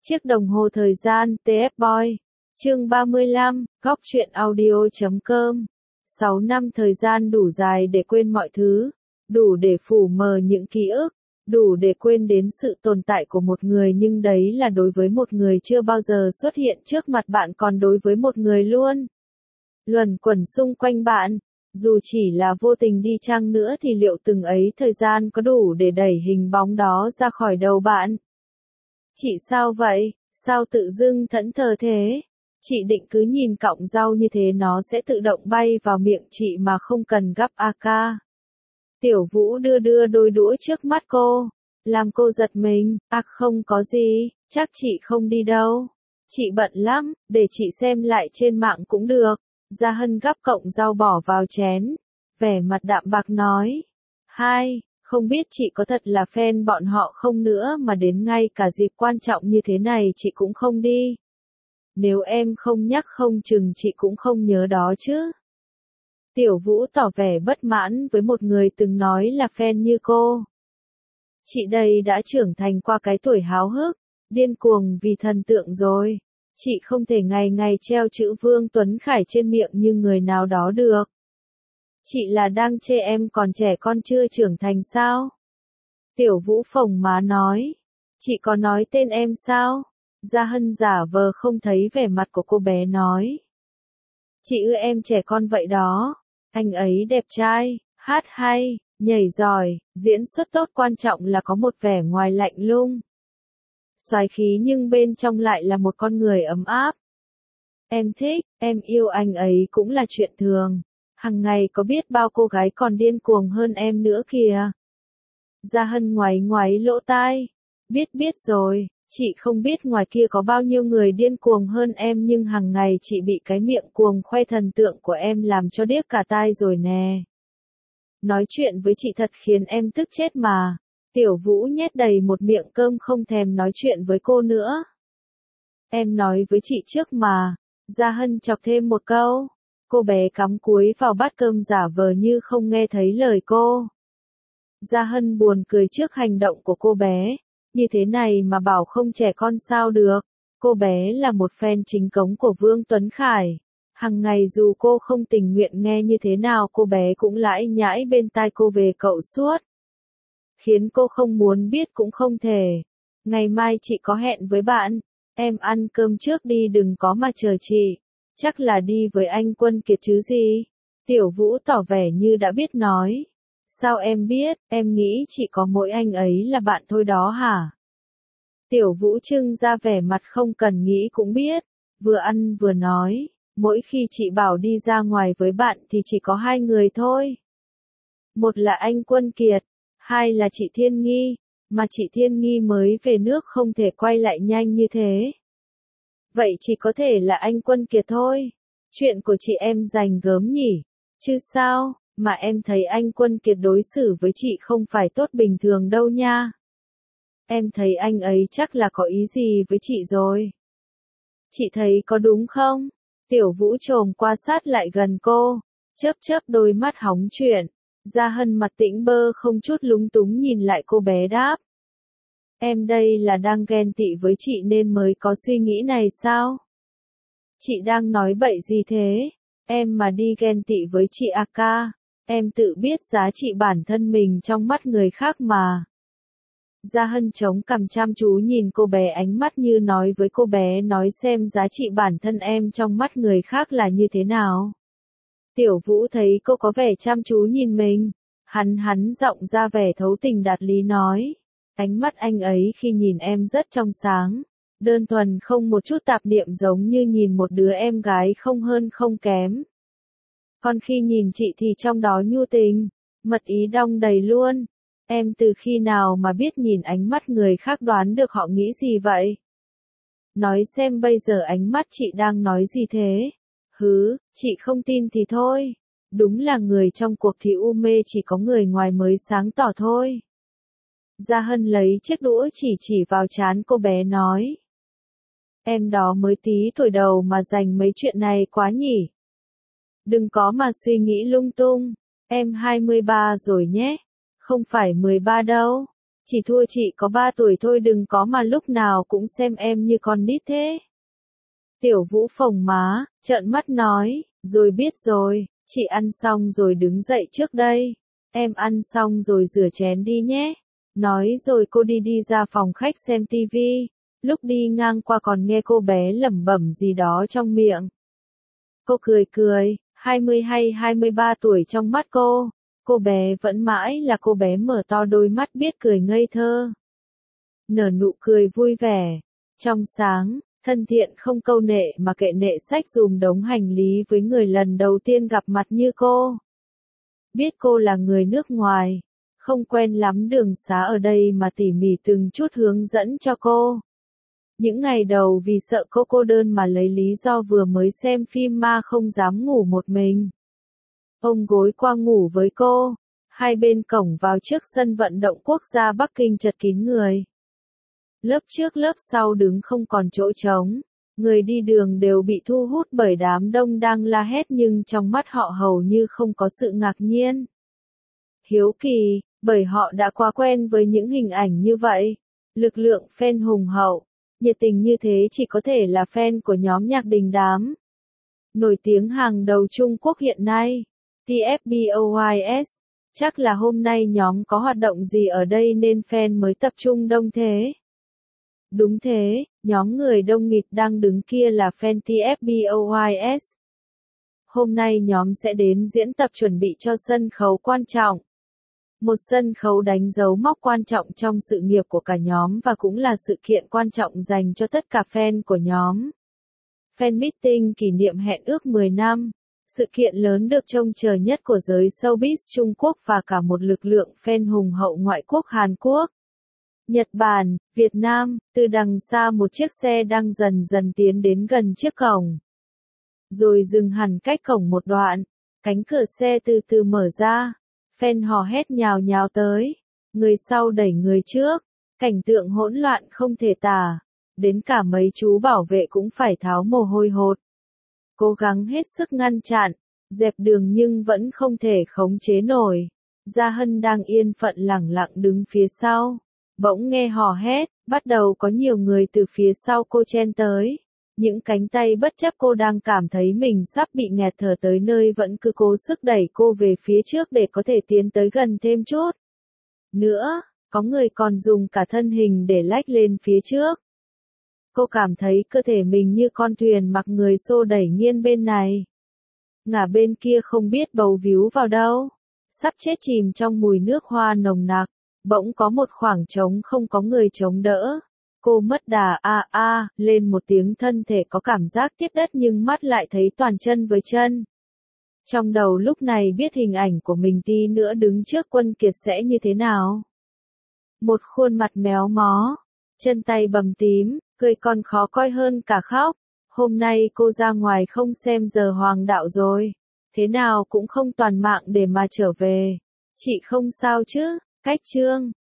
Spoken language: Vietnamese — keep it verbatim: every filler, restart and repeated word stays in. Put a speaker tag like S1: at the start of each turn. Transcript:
S1: Chiếc đồng hồ thời gian, tê ép Boy. Chương ba mươi lăm, góc truyện audio chấm com. sáu năm thời gian đủ dài để quên mọi thứ, đủ để phủ mờ những ký ức, đủ để quên đến sự tồn tại của một người, nhưng đấy là đối với một người chưa bao giờ xuất hiện trước mặt bạn, còn đối với một người luôn luẩn quẩn xung quanh bạn. Dù chỉ là vô tình đi chăng nữa thì liệu từng ấy thời gian có đủ để đẩy hình bóng đó ra khỏi đầu bạn? Chị sao vậy? Sao tự dưng thẫn thờ thế? Chị định cứ nhìn cọng rau như thế nó sẽ tự động bay vào miệng chị mà không cần gắp a ca. Tiểu Vũ đưa đưa đôi đũa trước mắt cô, làm cô giật mình. À không có gì, chắc chị không đi đâu. Chị bận lắm, để chị xem lại trên mạng cũng được. Gia Hân gắp cọng rau bỏ vào chén, vẻ mặt đạm bạc nói. Hai, không biết chị có thật là fan bọn họ không nữa mà đến ngay cả dịp quan trọng như thế này chị cũng không đi. Nếu em không nhắc không chừng chị cũng không nhớ đó chứ. Tiểu Vũ tỏ vẻ bất mãn với một người từng nói là fan như cô. Chị đây đã trưởng thành qua cái tuổi háo hức, điên cuồng vì thần tượng rồi. Chị không thể ngày ngày treo chữ Vương Tuấn Khải trên miệng như người nào đó được. Chị là đang chê em còn trẻ con chưa trưởng thành sao? Tiểu Vũ phồng má nói. Chị có nói tên em sao? Gia Hân giả vờ không thấy vẻ mặt của cô bé nói. Chị ưa em trẻ con vậy đó. Anh ấy đẹp trai, hát hay, nhảy giỏi, diễn xuất tốt, quan trọng là có một vẻ ngoài lạnh lùng, xoáy khí nhưng bên trong lại là một con người ấm áp. Em thích, em yêu anh ấy cũng là chuyện thường. Hằng ngày có biết bao cô gái còn điên cuồng hơn em nữa kìa. Gia Hân ngoáy ngoáy lỗ tai. Biết biết rồi, chị không biết ngoài kia có bao nhiêu người điên cuồng hơn em, nhưng hằng ngày chị bị cái miệng cuồng khoe thần tượng của em làm cho điếc cả tai rồi nè. Nói chuyện với chị thật khiến em tức chết mà. Tiểu Vũ nhét đầy một miệng cơm không thèm nói chuyện với cô nữa. Em nói với chị trước mà. Gia Hân chọc thêm một câu. Cô bé cắm cúi vào bát cơm giả vờ như không nghe thấy lời cô. Gia Hân buồn cười trước hành động của cô bé. Như thế này mà bảo không trẻ con sao được. Cô bé là một fan chính cống của Vương Tuấn Khải. Hằng ngày dù cô không tình nguyện nghe như thế nào cô bé cũng lải nhải bên tai cô về cậu suốt. Khiến cô không muốn biết cũng không thể. Ngày mai chị có hẹn với bạn. Em ăn cơm trước đi, đừng có mà chờ chị. Chắc là đi với anh Quân Kiệt chứ gì. Tiểu Vũ tỏ vẻ như đã biết nói. Sao em biết, em nghĩ chỉ có mỗi anh ấy là bạn thôi đó hả? Tiểu Vũ trưng ra vẻ mặt không cần nghĩ cũng biết. Vừa ăn vừa nói. Mỗi khi chị bảo đi ra ngoài với bạn thì chỉ có hai người thôi. Một là anh Quân Kiệt. Hai là chị Thiên Nghi, mà chị Thiên Nghi mới về nước không thể quay lại nhanh như thế. Vậy chỉ có thể là anh Quân Kiệt thôi. Chuyện của chị em dành gớm nhỉ, chứ sao, mà em thấy anh Quân Kiệt đối xử với chị không phải tốt bình thường đâu nha. Em thấy anh ấy chắc là có ý gì với chị rồi. Chị thấy có đúng không? Tiểu Vũ chồm qua sát lại gần cô, chớp chớp đôi mắt hóng chuyện. Gia Hân mặt tĩnh bơ không chút lúng túng nhìn lại cô bé đáp. Em đây là đang ghen tị với chị nên mới có suy nghĩ này sao? Chị đang nói bậy gì thế? Em mà đi ghen tị với chị a ca, em tự biết giá trị bản thân mình trong mắt người khác mà. Gia Hân chống cằm chăm chú nhìn cô bé, ánh mắt như nói với cô bé nói xem giá trị bản thân em trong mắt người khác là như thế nào. Tiểu Vũ thấy cô có vẻ chăm chú nhìn mình, hắn hắn giọng ra vẻ thấu tình đạt lý nói. Ánh mắt anh ấy khi nhìn em rất trong sáng, đơn thuần không một chút tạp niệm, giống như nhìn một đứa em gái không hơn không kém. Còn khi nhìn chị thì trong đó nhu tình, mật ý đong đầy luôn. Em từ khi nào mà biết nhìn ánh mắt người khác đoán được họ nghĩ gì vậy? Nói xem bây giờ ánh mắt chị đang nói gì thế? Hứ, chị không tin thì thôi. Đúng là người trong cuộc thì u mê, chỉ có người ngoài mới sáng tỏ thôi. Gia Hân lấy chiếc đũa chỉ chỉ vào trán cô bé nói. Em đó mới tí tuổi đầu mà dành mấy chuyện này quá nhỉ. Đừng có mà suy nghĩ lung tung. Em hai mươi ba rồi nhé. Không phải mười ba đâu. Chỉ thua chị có ba tuổi thôi, đừng có mà lúc nào cũng xem em như con nít thế. Tiểu Vũ phồng má, trợn mắt nói, rồi biết rồi, chị ăn xong rồi đứng dậy trước đây. Em ăn xong rồi rửa chén đi nhé. Nói rồi cô đi đi ra phòng khách xem tivi. Lúc đi ngang qua còn nghe cô bé lẩm bẩm gì đó trong miệng. Cô cười cười, hai mươi hay hai mươi ba tuổi trong mắt cô. Cô bé vẫn mãi là cô bé mở to đôi mắt biết cười ngây thơ. Nở nụ cười vui vẻ, trong sáng, thân thiện không câu nệ mà kệ nệ xách dùm đống hành lý với người lần đầu tiên gặp mặt như cô. Biết cô là người nước ngoài, không quen lắm đường xá ở đây mà tỉ mỉ từng chút hướng dẫn cho cô. Những ngày đầu vì sợ cô cô đơn mà lấy lý do vừa mới xem phim ma không dám ngủ một mình. Ông gối qua ngủ với cô, hai bên cổng vào trước sân vận động quốc gia Bắc Kinh chật kín người. Lớp trước lớp sau đứng không còn chỗ trống, người đi đường đều bị thu hút bởi đám đông đang la hét nhưng trong mắt họ hầu như không có sự ngạc nhiên. Hiếu kỳ, bởi họ đã quá quen với những hình ảnh như vậy. Lực lượng fan hùng hậu, nhiệt tình như thế chỉ có thể là fan của nhóm nhạc đình đám nổi tiếng hàng đầu Trung Quốc hiện nay, tê ép boys. Chắc là hôm nay nhóm có hoạt động gì ở đây nên fan mới tập trung đông thế. Đúng thế, nhóm người đông nghịt đang đứng kia là fan tê ép boys. Hôm nay nhóm sẽ đến diễn tập chuẩn bị cho sân khấu quan trọng. Một sân khấu đánh dấu mốc quan trọng trong sự nghiệp của cả nhóm và cũng là sự kiện quan trọng dành cho tất cả fan của nhóm. Fan meeting kỷ niệm hẹn ước mười năm. Sự kiện lớn được trông chờ nhất của giới showbiz Trung Quốc và cả một lực lượng fan hùng hậu ngoại quốc Hàn Quốc, Nhật Bản, Việt Nam. Từ đằng xa một chiếc xe đang dần dần tiến đến gần chiếc cổng. Rồi dừng hẳn cách cổng một đoạn. Cánh cửa xe từ từ mở ra. Fan hò hét nhào nhào tới. Người sau đẩy người trước. Cảnh tượng hỗn loạn không thể tả. Đến cả mấy chú bảo vệ cũng phải tháo mồ hôi hột. Cố gắng hết sức ngăn chặn, dẹp đường nhưng vẫn không thể khống chế nổi. Gia Hân đang yên phận lẳng lặng đứng phía sau. Bỗng nghe hò hét, bắt đầu có nhiều người từ phía sau cô chen tới. Những cánh tay bất chấp cô đang cảm thấy mình sắp bị nghẹt thở tới nơi vẫn cứ cố sức đẩy cô về phía trước để có thể tiến tới gần thêm chút. Nữa, có người còn dùng cả thân hình để lách lên phía trước. Cô cảm thấy cơ thể mình như con thuyền mặc người xô đẩy nghiêng bên này. Ngả bên kia không biết bấu víu vào đâu. Sắp chết chìm trong mùi nước hoa nồng nặc. Bỗng có một khoảng trống không có người chống đỡ. Cô mất đà a a, lên một tiếng thân thể có cảm giác tiếp đất nhưng mắt lại thấy toàn chân với chân. Trong đầu lúc này biết hình ảnh của mình tí nữa đứng trước Quân Kiệt sẽ như thế nào. Một khuôn mặt méo mó, chân tay bầm tím, cười còn khó coi hơn cả khóc. Hôm nay cô ra ngoài không xem giờ hoàng đạo rồi. Thế nào cũng không toàn mạng để mà trở về. Chị không sao chứ, cách chương.